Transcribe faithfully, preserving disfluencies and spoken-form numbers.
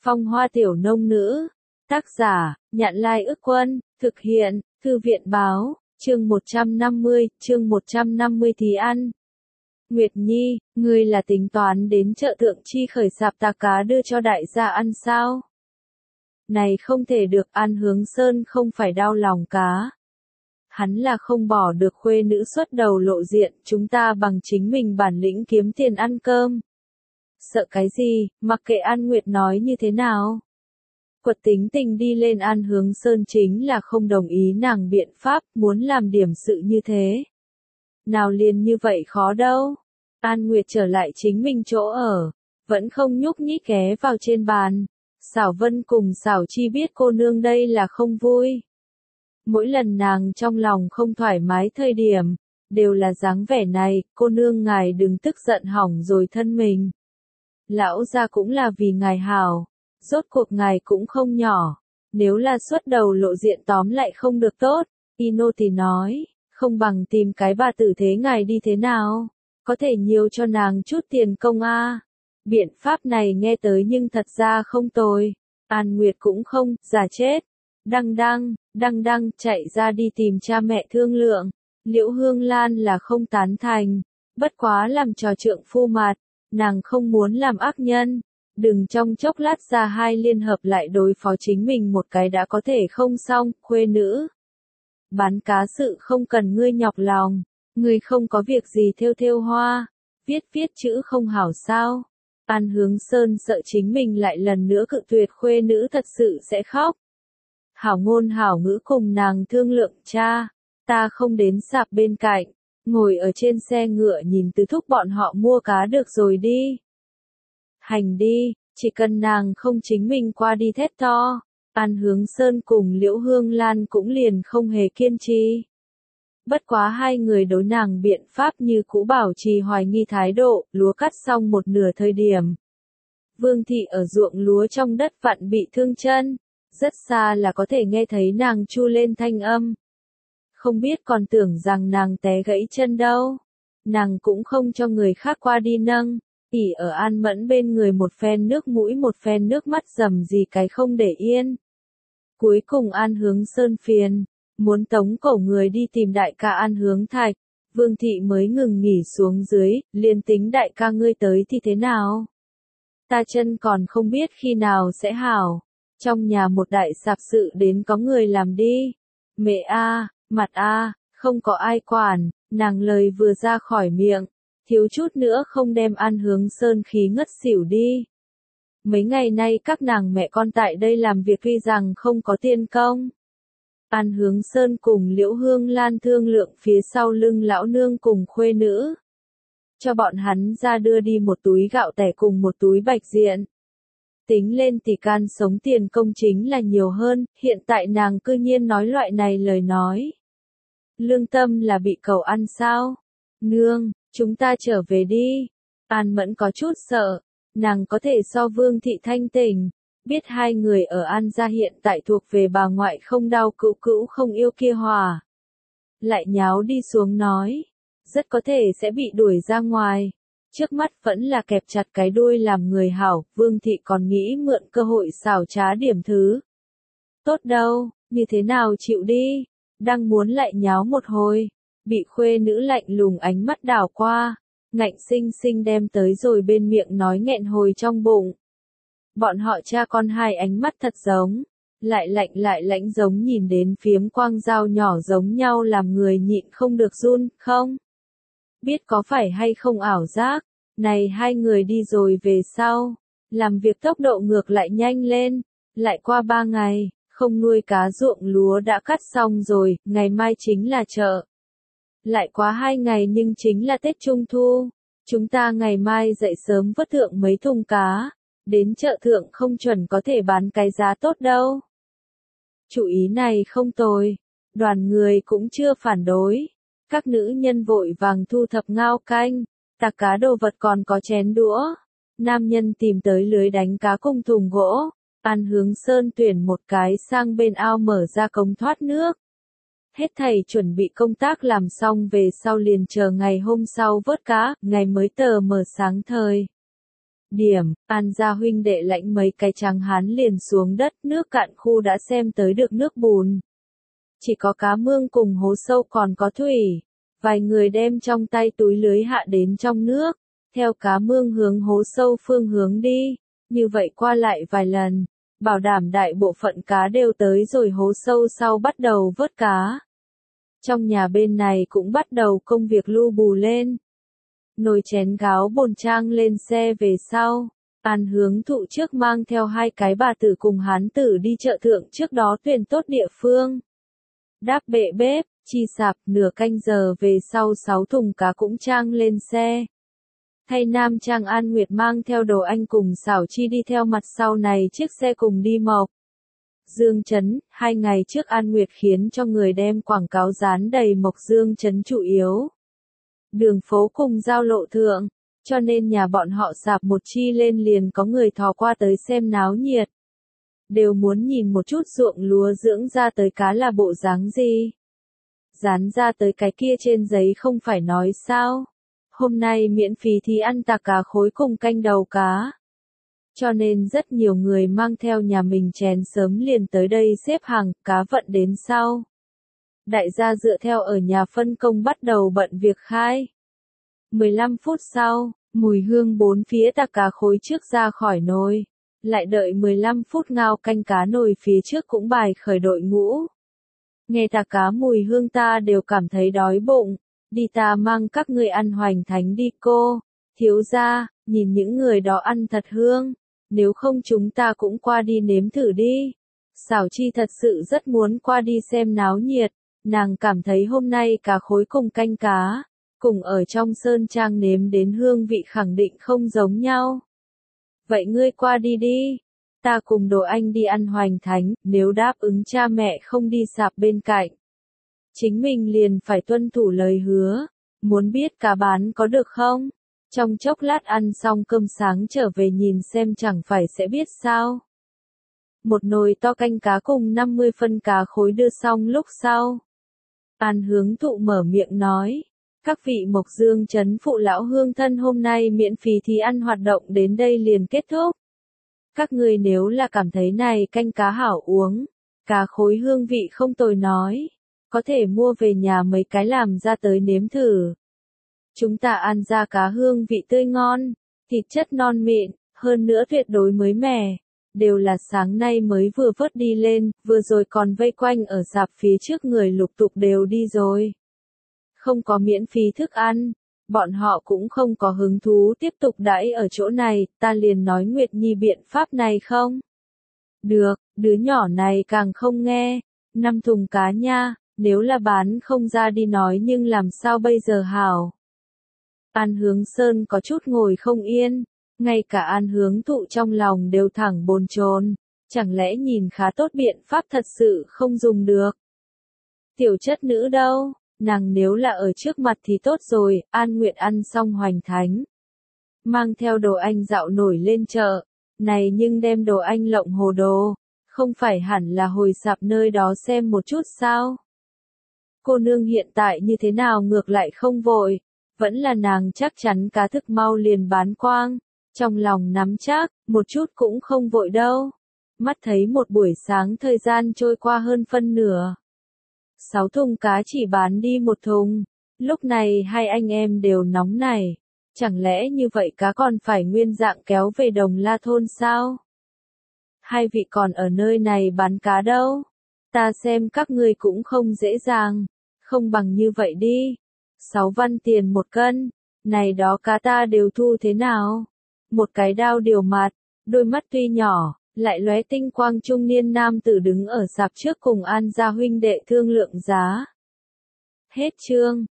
Phong Hoa Tiểu Nông Nữ. Tác giả, Nhạn Lai Ức Quân, thực hiện, Thư viện Báo, chương một trăm năm mươi, chương một trăm năm mươi thì ăn. Nguyệt Nhi, ngươi là tính toán đến chợ Thượng Chi khởi sạp tà cá đưa cho đại gia ăn sao? Này không thể được, An Hướng Sơn không phải đau lòng cá. Hắn là không bỏ được khuê nữ xuất đầu lộ diện, chúng ta bằng chính mình bản lĩnh kiếm tiền ăn cơm. Sợ cái gì, mặc kệ An Nguyệt nói như thế nào. Quật tính tình đi lên An Hướng Sơn chính là không đồng ý nàng biện pháp, muốn làm điểm sự như thế. Nào liền như vậy khó đâu. An Nguyệt trở lại chính mình chỗ ở, vẫn không nhúc nhích ghé vào trên bàn. Xảo Vân cùng Xảo Chi biết cô nương đây là không vui. Mỗi lần nàng trong lòng không thoải mái thời điểm, đều là dáng vẻ này, cô nương ngài đừng tức giận hỏng rồi thân mình. Lão gia cũng là vì ngài hảo, rốt cuộc ngài cũng không nhỏ, nếu là xuất đầu lộ diện tóm lại không được tốt, Ino thì nói, không bằng tìm cái bà tử thế ngài đi thế nào, có thể nhiều cho nàng chút tiền công a. Biện pháp này nghe tới nhưng thật ra không tồi. An Nguyệt cũng không, già chết. Đăng đăng, đăng đăng, chạy ra đi tìm cha mẹ thương lượng. Liễu Hương Lan là không tán thành. Bất quá làm trò trượng phu mặt. Nàng không muốn làm ác nhân. Đừng trong chốc lát ra hai liên hợp lại đối phó chính mình một cái đã có thể không xong, khuê nữ. Bán cá sự không cần ngươi nhọc lòng. Ngươi không có việc gì thêu thêu hoa. Viết viết chữ không hảo sao. An Hướng Sơn sợ chính mình lại lần nữa cự tuyệt khuê nữ thật sự sẽ khóc. Hảo ngôn hảo ngữ cùng nàng thương lượng cha, ta không đến sạp bên cạnh, ngồi ở trên xe ngựa nhìn Tứ Thúc bọn họ mua cá được rồi đi. Hành đi, chỉ cần nàng không chính mình qua đi thét to, An Hướng Sơn cùng Liễu Hương Lan cũng liền không hề kiên trì. Bất quá hai người đối nàng biện pháp như cũ bảo trì hoài nghi thái độ, lúa cắt xong một nửa thời điểm. Vương thị ở ruộng lúa trong đất vặn bị thương chân, rất xa là có thể nghe thấy nàng chu lên thanh âm. Không biết còn tưởng rằng nàng té gãy chân đâu. Nàng cũng không cho người khác qua đi nâng, ỉ ở An Mẫn bên người một phen nước mũi một phen nước mắt dầm gì cái không để yên. Cuối cùng An Hướng Sơn phiền. Muốn tống cổ người đi tìm đại ca An Hướng Thạch, Vương thị mới ngừng nghỉ xuống dưới, liền tính đại ca ngươi tới thì thế nào? Ta chân còn không biết khi nào sẽ hảo, trong nhà một đại sạp sự đến có người làm đi. Mẹ a, mặt a, không có ai quản, nàng lời vừa ra khỏi miệng, thiếu chút nữa không đem An Hướng Sơn khí ngất xỉu đi. Mấy ngày nay các nàng mẹ con tại đây làm việc tuy rằng không có tiền công. An Hướng Sơn cùng Liễu Hương Lan thương lượng phía sau lưng lão nương cùng khuê nữ. Cho bọn hắn ra đưa đi một túi gạo tẻ cùng một túi bạch diện. Tính lên thì can sống tiền công chính là nhiều hơn, hiện tại nàng cư nhiên nói loại này lời nói. Lương Tâm là bị cầu ăn sao? Nương, chúng ta trở về đi. An Mẫn có chút sợ, nàng có thể so Vương thị thanh tỉnh. Biết hai người ở An gia hiện tại thuộc về bà ngoại không đau cữu cữu không yêu kia hòa. Lại nháo đi xuống nói. Rất có thể sẽ bị đuổi ra ngoài. Trước mắt vẫn là kẹp chặt cái đuôi làm người hảo. Vương thị còn nghĩ mượn cơ hội xảo trá điểm thứ. Tốt đâu, như thế nào chịu đi. Đang muốn lại nháo một hồi. Bị khuê nữ lạnh lùng ánh mắt đảo qua. Ngạnh sinh sinh đem tới rồi bên miệng nói nghẹn hồi trong bụng. Bọn họ cha con hai ánh mắt thật giống, lại lạnh lại lãnh giống nhìn đến phiếm quang dao nhỏ giống nhau làm người nhịn không được run, không? Biết có phải hay không ảo giác, này hai người đi rồi về sau, làm việc tốc độ ngược lại nhanh lên, lại qua ba ngày, không nuôi cá ruộng lúa đã cắt xong rồi, ngày mai chính là chợ. Lại quá hai ngày nhưng chính là Tết Trung Thu, chúng ta ngày mai dậy sớm vớt thượng mấy thùng cá. Đến chợ thượng không chuẩn có thể bán cái giá tốt đâu. Chủ ý này không tồi, đoàn người cũng chưa phản đối. Các nữ nhân vội vàng thu thập ngao canh, tạc cá đồ vật còn có chén đũa. Nam nhân tìm tới lưới đánh cá cùng thùng gỗ. An Hướng Sơn tuyển một cái sang bên ao mở ra cống thoát nước. Hết thầy chuẩn bị công tác làm xong về sau liền chờ ngày hôm sau vớt cá, ngày mới tờ mờ sáng thời. điểm, An gia huynh đệ lãnh mấy cái tráng hán liền xuống đất, nước cạn khu đã xem tới được nước bùn. Chỉ có cá mương cùng hố sâu còn có thủy. Vài người đem trong tay túi lưới hạ đến trong nước, theo cá mương hướng hố sâu phương hướng đi, như vậy qua lại vài lần, bảo đảm đại bộ phận cá đều tới rồi hố sâu sau bắt đầu vớt cá. Trong nhà bên này cũng bắt đầu công việc lu bù lên. Nồi chén gáo bồn trang lên xe về sau, An Hướng Thụ trước mang theo hai cái bà tử cùng hán tử đi chợ thượng trước đó tuyển tốt địa phương. Đáp bệ bếp, chi sạp, nửa canh giờ về sau sáu thùng cá cũng trang lên xe. Thay nam trang An Nguyệt mang theo Đồ Anh cùng Xảo Chi đi theo mặt sau này chiếc xe cùng đi Mộc Dương Trấn. Hai ngày trước An Nguyệt khiến cho người đem quảng cáo dán đầy Mộc Dương Trấn chủ yếu đường phố cùng giao lộ thượng, cho nên nhà bọn họ sạp một chi lên liền có người thò qua tới xem náo nhiệt. Đều muốn nhìn một chút ruộng lúa dưỡng ra tới cá là bộ dáng gì. Dán ra tới cái kia trên giấy không phải nói sao. Hôm nay miễn phí thì ăn tạc cá khối cùng canh đầu cá. Cho nên rất nhiều người mang theo nhà mình chén sớm liền tới đây xếp hàng, cá vận đến sau. Đại gia dựa theo ở nhà phân công bắt đầu bận việc khai. mười lăm phút sau, mùi hương bốn phía tạc cá khối trước ra khỏi nồi. Lại đợi mười lăm phút ngao canh cá nồi phía trước cũng bài khởi đội ngũ. Nghe tạc cá mùi hương ta đều cảm thấy đói bụng. Đi ta mang các ngươi ăn hoành thánh đi cô. Thiếu gia, nhìn những người đó ăn thật hương. Nếu không chúng ta cũng qua đi nếm thử đi. Xảo Chi thật sự rất muốn qua đi xem náo nhiệt. Nàng cảm thấy hôm nay cá khối cùng canh cá, cùng ở trong sơn trang nếm đến hương vị khẳng định không giống nhau. Vậy ngươi qua đi đi. Ta cùng Đồ Anh đi ăn hoành thánh, nếu đáp ứng cha mẹ không đi sạp bên cạnh. Chính mình liền phải tuân thủ lời hứa. Muốn biết cá bán có được không? Trong chốc lát ăn xong cơm sáng trở về nhìn xem chẳng phải sẽ biết sao. Một nồi to canh cá cùng năm mươi phân cá khối đưa xong lúc sau. An Hướng Thụ mở miệng nói. Các vị Mộc Dương Trấn phụ lão hương thân hôm nay miễn phí thì ăn hoạt động đến đây liền kết thúc. Các người nếu là cảm thấy này canh cá hảo uống, cá khối hương vị không tồi nói, có thể mua về nhà mấy cái làm ra tới nếm thử. Chúng ta ăn ra cá hương vị tươi ngon, thịt chất non mịn, hơn nữa tuyệt đối mới mẻ, đều là sáng nay mới vừa vớt đi lên, vừa rồi còn vây quanh ở sạp phía trước người lục tục đều đi rồi. Không có miễn phí thức ăn, bọn họ cũng không có hứng thú tiếp tục đãi ở chỗ này, ta liền nói Nguyệt Nhi biện pháp này không? Được, đứa nhỏ này càng không nghe, năm thùng cá nha, nếu là bán không ra đi nói nhưng làm sao bây giờ hảo? An Hướng Sơn có chút ngồi không yên, ngay cả An Hướng Thụ trong lòng đều thẳng bồn chồn, chẳng lẽ nhìn khá tốt biện pháp thật sự không dùng được? Tiểu chất nữ đâu? Nàng nếu là ở trước mặt thì tốt rồi. An Nguyệt ăn xong hoành thánh, mang theo Đồ Anh dạo nổi lên chợ, này nhưng đem Đồ Anh lộng hồ đồ, không phải hẳn là hồi sạp nơi đó xem một chút sao? Cô nương hiện tại như thế nào ngược lại không vội, vẫn là nàng chắc chắn cá thức mau liền bán quang, trong lòng nắm chắc, một chút cũng không vội đâu. Mắt thấy một buổi sáng thời gian trôi qua hơn phân nửa. Sáu thùng cá chỉ bán đi một thùng, lúc này hai anh em đều nóng nảy, chẳng lẽ như vậy cá còn phải nguyên dạng kéo về Đồng La thôn sao? Hai vị còn ở nơi này bán cá đâu? Ta xem các ngươi cũng không dễ dàng, không bằng như vậy đi. Sáu văn tiền một cân, này đó cá ta đều thu thế nào? Một cái đao điều mặt, đôi mắt tuy nhỏ, lại lóe tinh quang trung niên nam tử đứng ở sạp trước cùng An gia huynh đệ thương lượng giá. Hết chương.